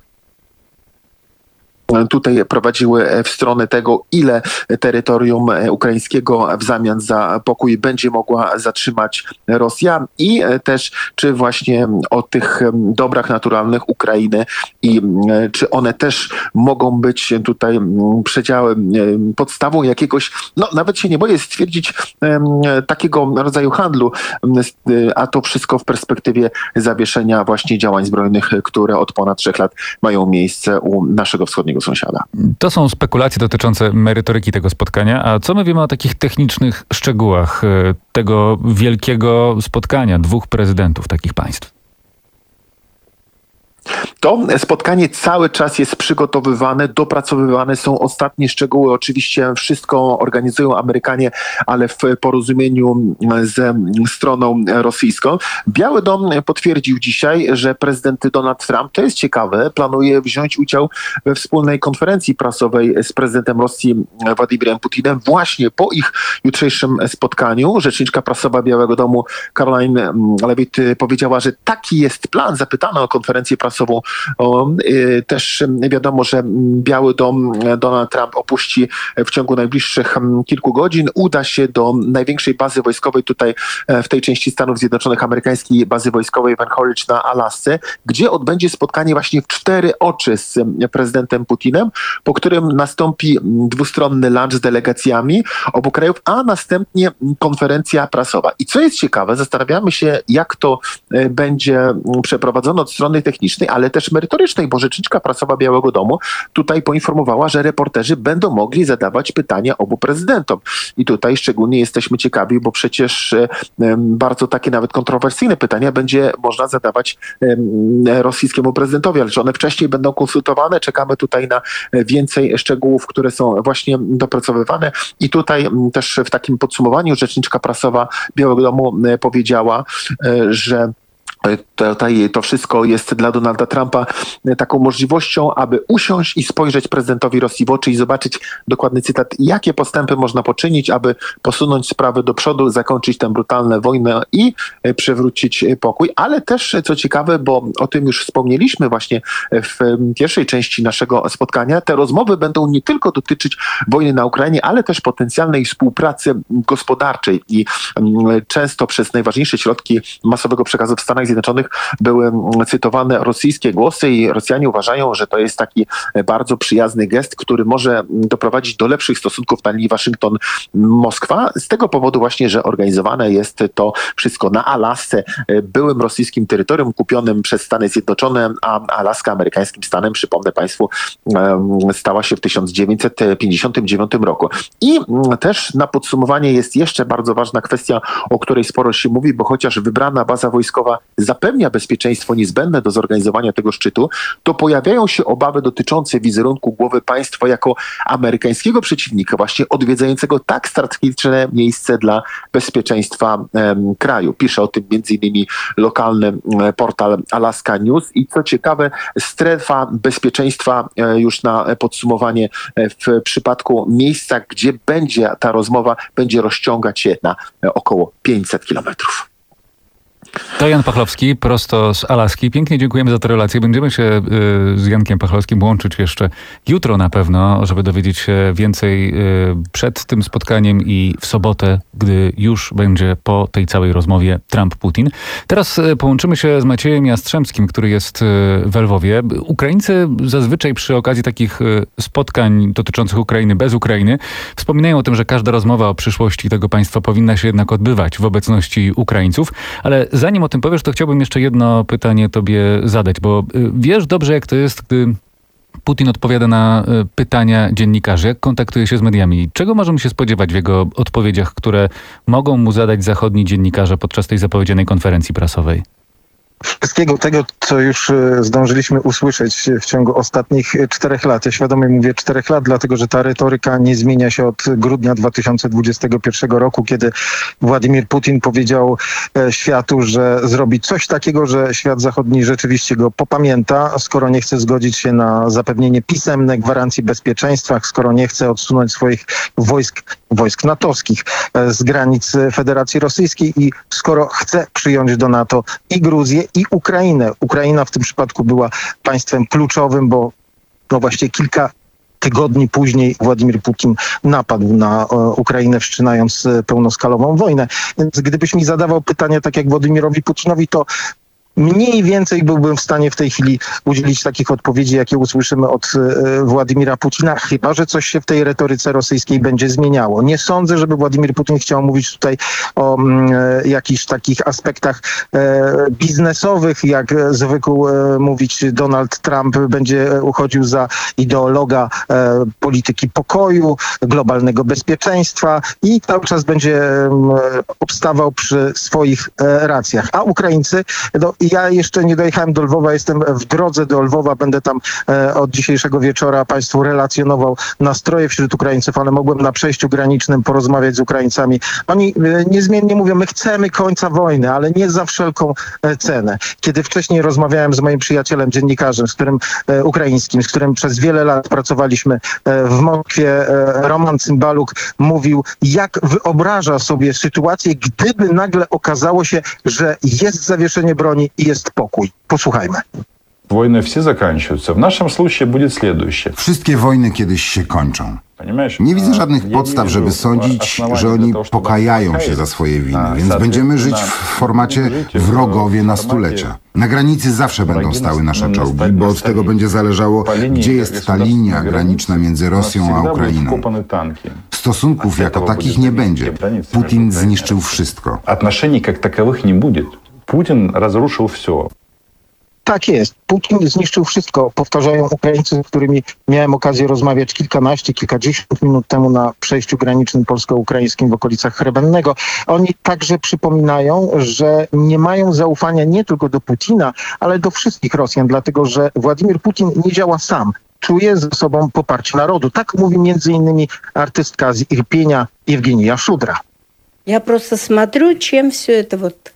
tutaj prowadziły w stronę tego, ile terytorium ukraińskiego w zamian za pokój będzie mogła zatrzymać Rosja i też czy właśnie o tych dobrach naturalnych Ukrainy i czy one też mogą być tutaj przedziałem, podstawą jakiegoś, no nawet się nie boję stwierdzić, takiego rodzaju handlu, a to wszystko w perspektywie zawieszenia właśnie działań zbrojnych, które od ponad 3 lat mają miejsce u naszego wschodniego sąsiada. To są spekulacje dotyczące merytoryki tego spotkania, a co my wiemy o takich technicznych szczegółach tego wielkiego spotkania dwóch prezydentów takich państw? To spotkanie cały czas jest przygotowywane, dopracowywane są ostatnie szczegóły. Oczywiście wszystko organizują Amerykanie, ale w porozumieniu ze stroną rosyjską. Biały Dom potwierdził dzisiaj, że prezydent Donald Trump, to jest ciekawe, planuje wziąć udział we wspólnej konferencji prasowej z prezydentem Rosji Władimirem Putinem właśnie po ich jutrzejszym spotkaniu. Rzeczniczka prasowa Białego Domu Caroline Levitt powiedziała, że taki jest plan. Zapytano o konferencję prasową. Też wiadomo, że Biały Dom Donald Trump opuści w ciągu najbliższych kilku godzin. Uda się do największej bazy wojskowej tutaj w tej części Stanów Zjednoczonych, amerykańskiej bazy wojskowej w Anchorage na Alasce, gdzie odbędzie spotkanie właśnie w 4 oczy z prezydentem Putinem, po którym nastąpi dwustronny lunch z delegacjami obu krajów, a następnie konferencja prasowa. I co jest ciekawe, zastanawiamy się, jak to będzie przeprowadzone od strony technicznej, ale też merytorycznej, bo rzeczniczka prasowa Białego Domu tutaj poinformowała, że reporterzy będą mogli zadawać pytania obu prezydentom. I tutaj szczególnie jesteśmy ciekawi, bo przecież bardzo takie nawet kontrowersyjne pytania będzie można zadawać rosyjskiemu prezydentowi, ale czy one wcześniej będą konsultowane? Czekamy tutaj na więcej szczegółów, które są właśnie dopracowywane. I tutaj też w takim podsumowaniu rzeczniczka prasowa Białego Domu powiedziała, że to wszystko jest dla Donalda Trumpa taką możliwością, aby usiąść i spojrzeć prezydentowi Rosji w oczy i zobaczyć, dokładny cytat, jakie postępy można poczynić, aby posunąć sprawy do przodu, zakończyć tę brutalną wojnę i przywrócić pokój. Ale też, co ciekawe, bo o tym już wspomnieliśmy właśnie w pierwszej części naszego spotkania, te rozmowy będą nie tylko dotyczyć wojny na Ukrainie, ale też potencjalnej współpracy gospodarczej i często przez najważniejsze środki masowego przekazu w Stanach Zjednoczonych były cytowane rosyjskie głosy i Rosjanie uważają, że to jest taki bardzo przyjazny gest, który może doprowadzić do lepszych stosunków na linii Waszyngton-Moskwa. Z tego powodu właśnie, że organizowane jest to wszystko na Alasce, byłym rosyjskim terytorium kupionym przez Stany Zjednoczone, a Alaska amerykańskim stanem, przypomnę Państwu, stała się w 1959 roku. I też na podsumowanie jest jeszcze bardzo ważna kwestia, o której sporo się mówi, bo chociaż wybrana baza wojskowa zapewnia bezpieczeństwo niezbędne do zorganizowania tego szczytu, to pojawiają się obawy dotyczące wizerunku głowy państwa jako amerykańskiego przeciwnika, właśnie odwiedzającego tak strategiczne miejsce dla bezpieczeństwa kraju. Pisze o tym m.in. lokalny portal Alaska News i co ciekawe, strefa bezpieczeństwa już na podsumowanie w przypadku miejsca, gdzie będzie ta rozmowa, będzie rozciągać się na około 500 kilometrów. To Jan Pachlowski, prosto z Alaski. Pięknie dziękujemy za tę relację. Będziemy się z Jankiem Pachlowskim łączyć jeszcze jutro na pewno, żeby dowiedzieć się więcej przed tym spotkaniem i w sobotę, gdy już będzie po tej całej rozmowie Trump-Putin. Teraz połączymy się z Maciejem Jastrzębskim, który jest w Lwowie. Ukraińcy zazwyczaj przy okazji takich spotkań dotyczących Ukrainy bez Ukrainy wspominają o tym, że każda rozmowa o przyszłości tego państwa powinna się jednak odbywać w obecności Ukraińców. Ale zanim o tym powiesz, to chciałbym jeszcze jedno pytanie tobie zadać, bo wiesz dobrze, jak to jest, gdy Putin odpowiada na pytania dziennikarzy, jak kontaktuje się z mediami. Czego możemy się spodziewać w jego odpowiedziach, które mogą mu zadać zachodni dziennikarze podczas tej zapowiedzianej konferencji prasowej? Wszystkiego tego, co już zdążyliśmy usłyszeć w ciągu ostatnich 4 lat. Ja świadomie mówię 4 lat, dlatego że ta retoryka nie zmienia się od grudnia 2021 roku, kiedy Władimir Putin powiedział światu, że zrobi coś takiego, że świat zachodni rzeczywiście go popamięta, skoro nie chce zgodzić się na zapewnienie pisemnych gwarancji bezpieczeństwa, skoro nie chce odsunąć swoich wojsk natowskich z granic Federacji Rosyjskiej i skoro chce przyjąć do NATO i Gruzję, i Ukrainę. Ukraina w tym przypadku była państwem kluczowym, bo właśnie kilka tygodni później Władimir Putin napadł na Ukrainę, wszczynając pełnoskalową wojnę. Więc gdybyś mi zadawał pytania tak jak Władimirowi Putinowi, to mniej więcej byłbym w stanie w tej chwili udzielić takich odpowiedzi, jakie usłyszymy od Władimira Putina, chyba że coś się w tej retoryce rosyjskiej będzie zmieniało. Nie sądzę, żeby Władimir Putin chciał mówić tutaj o jakichś takich aspektach biznesowych, jak zwykł mówić Donald Trump, będzie uchodził za ideologa polityki pokoju, globalnego bezpieczeństwa i cały czas będzie obstawał przy swoich racjach. A Ukraińcy, ja jeszcze nie dojechałem do Lwowa, jestem w drodze do Lwowa, będę tam od dzisiejszego wieczora Państwu relacjonował nastroje wśród Ukraińców, ale mogłem na przejściu granicznym porozmawiać z Ukraińcami. Oni niezmiennie mówią, my chcemy końca wojny, ale nie za wszelką cenę. Kiedy wcześniej rozmawiałem z moim przyjacielem, dziennikarzem, ukraińskim, z którym przez wiele lat pracowaliśmy w Moskwie, Roman Cymbaluk mówił, jak wyobraża sobie sytuację, gdyby nagle okazało się, że jest zawieszenie broni i jest pokój. Posłuchajmy. Wojny все заканчиваются. W naszym случае будет следующее. Wszystkie wojny kiedyś się kończą. Nie widzę żadnych podstaw, żeby sądzić, że oni pokajają się za swoje winy, więc będziemy żyć w formacie wrogowie na stulecia. Na granicy zawsze będą stały nasze czołgi, bo od tego będzie zależało, gdzie jest ta linia graniczna między Rosją a Ukrainą. Stosunków jako takich nie będzie. Putin zniszczył wszystko. Отношений как таковых не будет. Putin разрушил все. Tak jest. Putin zniszczył wszystko, powtarzają Ukraińcy, z którymi miałem okazję rozmawiać kilkadziesiąt minut temu na przejściu granicznym polsko-ukraińskim w okolicach Chrebennego. Oni także przypominają, że nie mają zaufania nie tylko do Putina, ale do wszystkich Rosjan, dlatego że Władimir Putin nie działa sam. Czuje ze sobą poparcie narodu. Tak mówi między innymi artystka z Irpienia Ewgenia Szudra. Ja просто смотрю, чем все это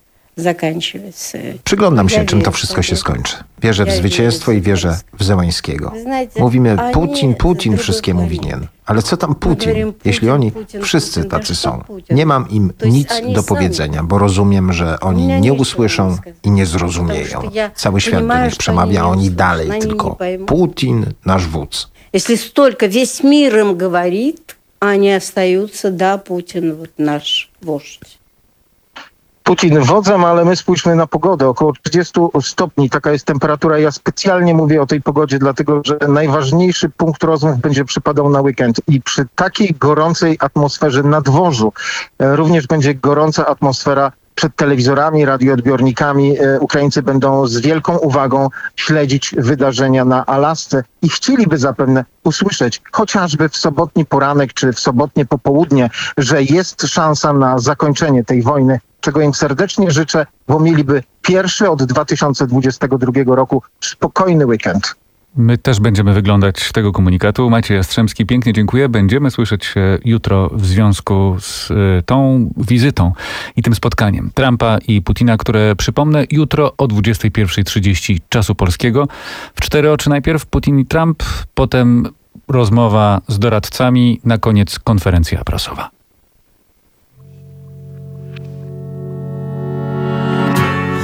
Przyglądam się, czym to wszystko się skończy. Wierzę w zwycięstwo i wierzę w Zełańskiego. Mówimy, Putin wszystkiemu winien. Ale co tam Putin, jeśli oni wszyscy tacy są? Nie mam im nic do powiedzenia, bo rozumiem, że oni nie usłyszą i nie zrozumieją. Cały świat do nich przemawia, a oni dalej tylko Putin, nasz wódz. Jeśli столько весь мир им говорит, они остаются, да, Путин, вот наш вождь. Putin wodzem, ale my spójrzmy na pogodę. Około 30 stopni, taka jest temperatura. Ja specjalnie mówię o tej pogodzie, dlatego że najważniejszy punkt rozmów będzie przypadał na weekend. I przy takiej gorącej atmosferze na dworzu również będzie gorąca atmosfera przed telewizorami, radioodbiornikami. Ukraińcy będą z wielką uwagą śledzić wydarzenia na Alasce i chcieliby zapewne usłyszeć, chociażby w sobotni poranek czy w sobotnie popołudnie, że jest szansa na zakończenie tej wojny, czego im serdecznie życzę, bo mieliby pierwszy od 2022 roku spokojny weekend. My też będziemy wyglądać tego komunikatu. Maciej Jastrzębski, pięknie dziękuję. Będziemy słyszeć się jutro w związku z tą wizytą i tym spotkaniem Trumpa i Putina, które, przypomnę, jutro o 21:30 czasu polskiego. W 4 oczy najpierw Putin i Trump, potem rozmowa z doradcami, na koniec konferencja prasowa.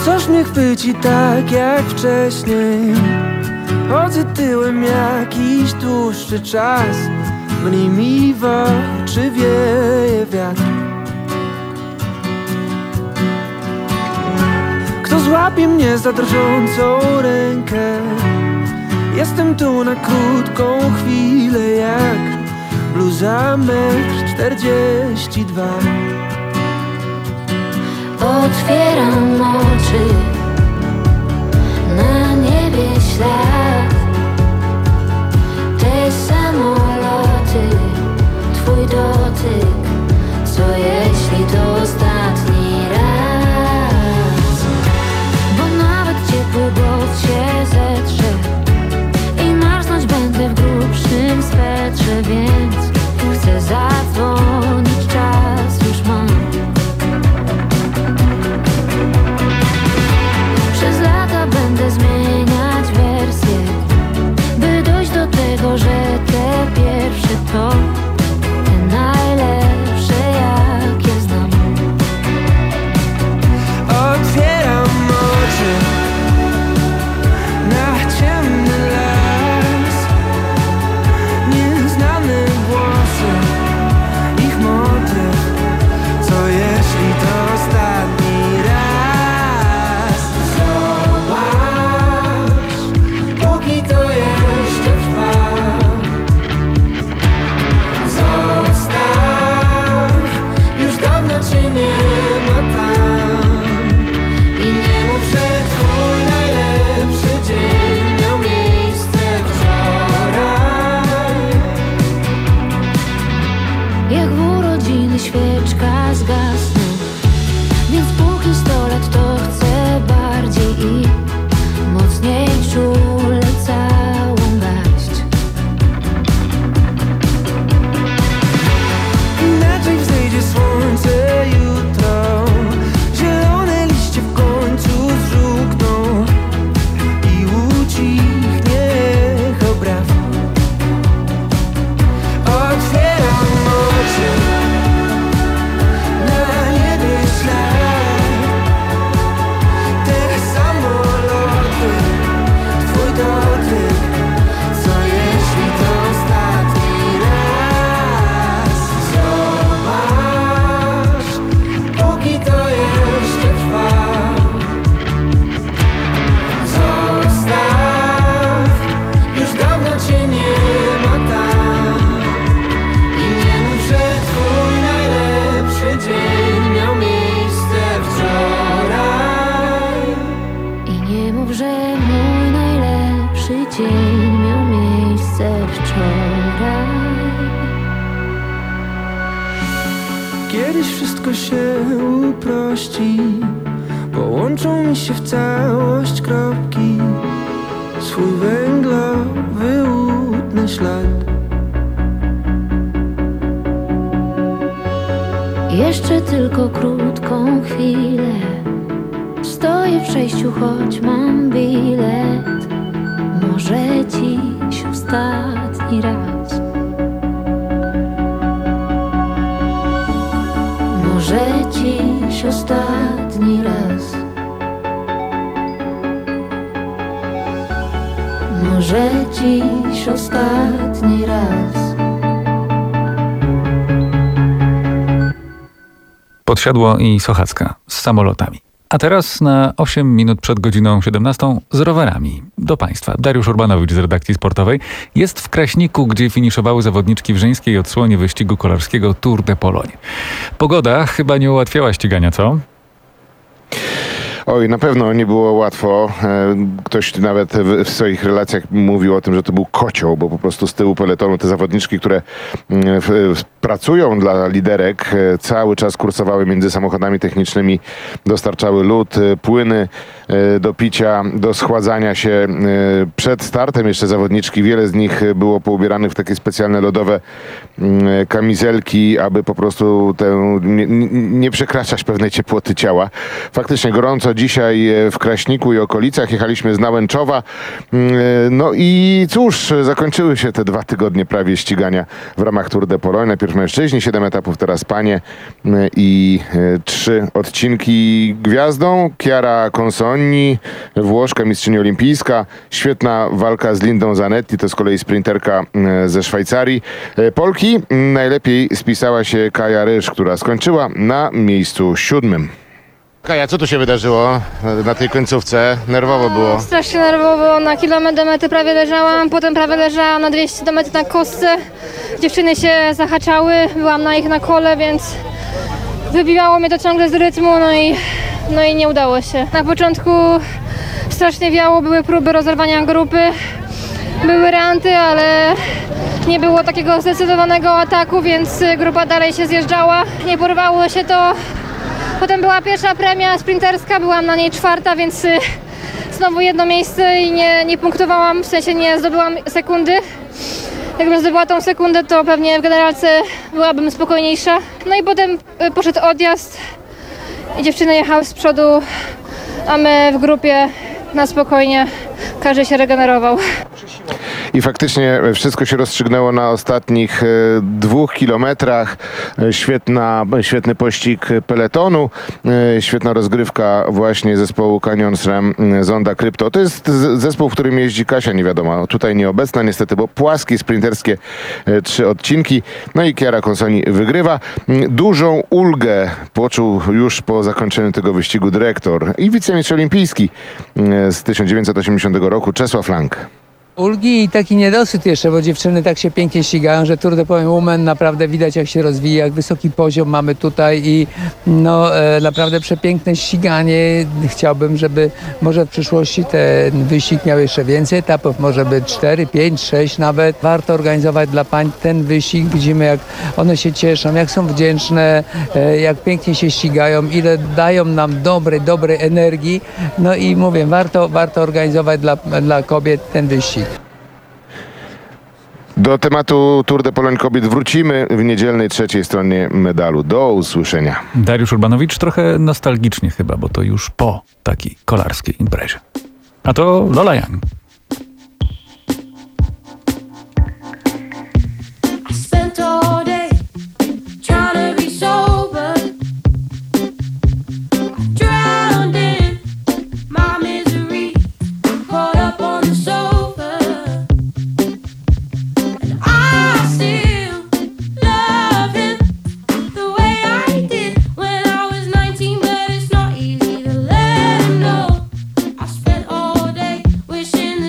Coś mnie chwyci tak jak wcześniej. Chodzę tyłem jakiś dłuższy czas. Mniej mi w oczy wieje wiatr. Kto złapie mnie za drżącą rękę? Jestem tu na krótką chwilę jak bluza 1,42 m. Otwieram oczy, na niebie ślad. Te samoloty, twój dotyk. Co jeśli to ostatni raz? Bo nawet ciepły bot się zetrze i marznąć będę w grubszym swetrze, więc chcę zadzwonić, czas już mam. Przez lata będę zmieniać wersję, by dojść do tego, że te pierwsze to te najlepsze, jakie znam. Otwieram oczy na ciemny las. Nieznane głosy, ich motyw. Co jeśli to ostatni raz? Zobacz, póki to jeszcze trwa. Zostaw, już dawno cię nie ma tam. I nie mów, że twój najlepszy dzień miał miejsce wczoraj. Jak w urodziny świeczka zgasnę, więc póki 100 lat to chcę bardziej i mocniej czule całą garść. Inaczej wzejdzie słońce jutro. Zielone liście w końcu zżółkną i ucichnie echo braw. Otwieram oczy, na niebie ślad. Te samoloty, twój dotyk. Co jeśli to ostatni raz? Zobacz, póki to jeszcze trwa. Zostaw, już dawno cię nie ma tam. I nie mów, że twój najlepszy dzień miał miejsce wczoraj. I nie mów, że mój najlepszy dzień miał miejsce wczoraj. Kiedyś wszystko się uprości, połączą mi się w całość kropki. Swój węglowy łudny ślad. Jeszcze tylko krótką chwilę. Stoję w przejściu, choć mam bilet. Może dziś ostatni raz. Może dziś ostatni raz. Może dziś ostatni raz. Podsiadło i Sochacka z samolotami. A teraz na 8 minut przed godziną 17 z rowerami. Do Państwa. Dariusz Urbanowicz z redakcji sportowej jest w Kraśniku, gdzie finiszowały zawodniczki w żeńskiej odsłonie wyścigu kolarskiego Tour de Pologne. Pogoda chyba nie ułatwiała ścigania, co? Oj, na pewno nie było łatwo. Ktoś nawet w swoich relacjach mówił o tym, że to był kocioł, bo po prostu z tyłu peletonu te zawodniczki, które pracują dla liderek, cały czas kursowały między samochodami technicznymi, dostarczały lód, płyny do picia, do schładzania się. Przed startem jeszcze zawodniczki, wiele z nich było poubieranych w takie specjalne lodowe kamizelki, aby po prostu nie przekraczać pewnej ciepłoty ciała. Faktycznie gorąco. dzisiaj w Kraśniku i okolicach. Jechaliśmy z Nałęczowa. No i cóż, zakończyły się te 2 tygodnie prawie ścigania w ramach Tour de Pologne. Najpierw mężczyźni, 7 etapów, teraz panie i 3 odcinki gwiazdą. Chiara Consonni, Włoszka, mistrzyni olimpijska. Świetna walka z Lindą Zanetti, to z kolei sprinterka ze Szwajcarii. Polki najlepiej spisała się Kaja Ryż, która skończyła na miejscu 7. Kaja, co tu się wydarzyło na tej końcówce? Nerwowo było. Strasznie nerwowo, na kilometr do mety prawie leżałam, potem prawie leżałam na 200 do mety na kostce. Dziewczyny się zahaczały, byłam na ich na kole, więc wybijało mnie to ciągle z rytmu, no i nie udało się. Na początku strasznie wiało, były próby rozerwania grupy, były ranty, ale nie było takiego zdecydowanego ataku, więc grupa dalej się zjeżdżała. Nie porwało się to. Potem była pierwsza premia sprinterska, byłam na niej 4., więc znowu jedno miejsce i nie punktowałam, w sensie nie zdobyłam sekundy. Jakbym zdobyła tą sekundę, to pewnie w generalce byłabym spokojniejsza. No i potem poszedł odjazd i dziewczyny jechały z przodu, a my w grupie na spokojnie, każdy się regenerował. I faktycznie wszystko się rozstrzygnęło na ostatnich 2 kilometrach. Świetny pościg peletonu, świetna rozgrywka właśnie zespołu Canyon SRAM Zonda Krypto. To jest zespół, w którym jeździ Kasia Niewiadoma. Tutaj nieobecna niestety, bo płaskie, sprinterskie 3 odcinki. No i Chiara Consonni wygrywa. Dużą ulgę poczuł już po zakończeniu tego wyścigu dyrektor i wicemistrz olimpijski z 1980 roku Czesław Lang. Ulgi i taki niedosyt jeszcze, bo dziewczyny tak się pięknie ścigają, że Tour de Pologne Women naprawdę widać, jak się rozwija, jak wysoki poziom mamy tutaj i naprawdę przepiękne ściganie. Chciałbym, żeby może w przyszłości ten wyścig miał jeszcze więcej etapów, może by 4, 5, 6 nawet. Warto organizować dla pań ten wyścig. Widzimy, jak one się cieszą, jak są wdzięczne, jak pięknie się ścigają, ile dają nam dobrej energii. No i mówię, warto organizować dla kobiet ten wyścig. Do tematu Tour de Pologne kobiet wrócimy w niedzielnej 3. stronie medalu. Do usłyszenia. Dariusz Urbanowicz trochę nostalgicznie chyba, bo to już po takiej kolarskiej imprezie. A to Lola Young. Wishing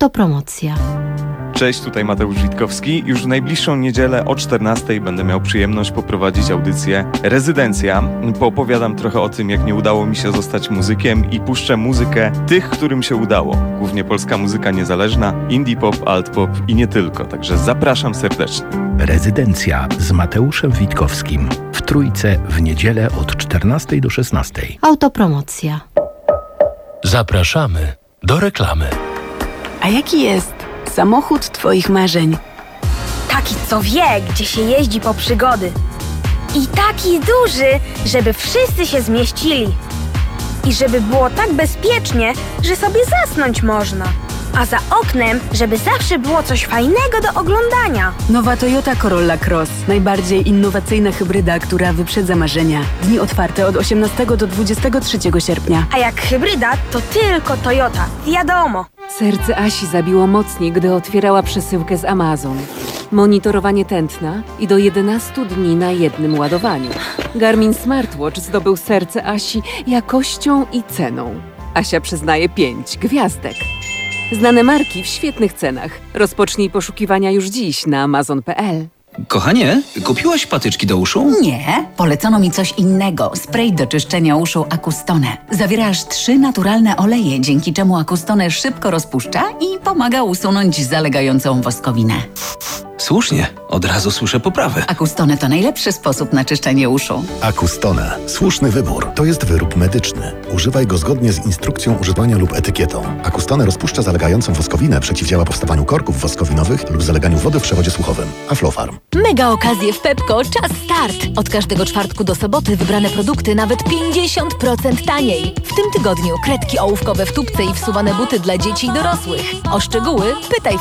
Autopromocja. Cześć, tutaj Mateusz Witkowski. Już w najbliższą niedzielę o 14:00 będę miał przyjemność poprowadzić audycję Rezydencja. Poopowiadam trochę o tym, jak nie udało mi się zostać muzykiem i puszczę muzykę tych, którym się udało. Głównie polska muzyka niezależna, indie pop, alt pop i nie tylko. Także zapraszam serdecznie. Rezydencja z Mateuszem Witkowskim. W Trójce w niedzielę od 14:00 do 16:00. Autopromocja. Zapraszamy do reklamy. A jaki jest samochód twoich marzeń? Taki, co wie, gdzie się jeździ po przygody. I taki duży, żeby wszyscy się zmieścili. I żeby było tak bezpiecznie, że sobie zasnąć można. A za oknem, żeby zawsze było coś fajnego do oglądania. Nowa Toyota Corolla Cross. Najbardziej innowacyjna hybryda, która wyprzedza marzenia. Dni otwarte od 18 do 23 sierpnia. A jak hybryda, to tylko Toyota. Wiadomo. Serce Asi zabiło mocniej, gdy otwierała przesyłkę z Amazon. Monitorowanie tętna i do 11 dni na jednym ładowaniu. Garmin Smartwatch zdobył serce Asi jakością i ceną. Asia przyznaje 5 gwiazdek. Znane marki w świetnych cenach. Rozpocznij poszukiwania już dziś na amazon.pl. Kochanie, kupiłaś patyczki do uszu? Nie, polecono mi coś innego. Spray do czyszczenia uszu Acustone. Zawiera aż 3 naturalne oleje, dzięki czemu Acustone szybko rozpuszcza i pomaga usunąć zalegającą woskowinę. Słusznie, od razu słyszę poprawę. Acustone to najlepszy sposób na czyszczenie uszu. Acustone. Słuszny wybór. To jest wyrób medyczny. Używaj go zgodnie z instrukcją używania lub etykietą. Acustone rozpuszcza zalegającą woskowinę, przeciwdziała powstawaniu korków woskowinowych lub zaleganiu wody w przewodzie słuchowym. Aflofarm. Mega okazje w Pepco. Czas start. Od każdego czwartku do soboty wybrane produkty nawet 50% taniej. W tym tygodniu kredki ołówkowe w tubce i wsuwane buty dla dzieci i dorosłych. O szczegóły pytaj w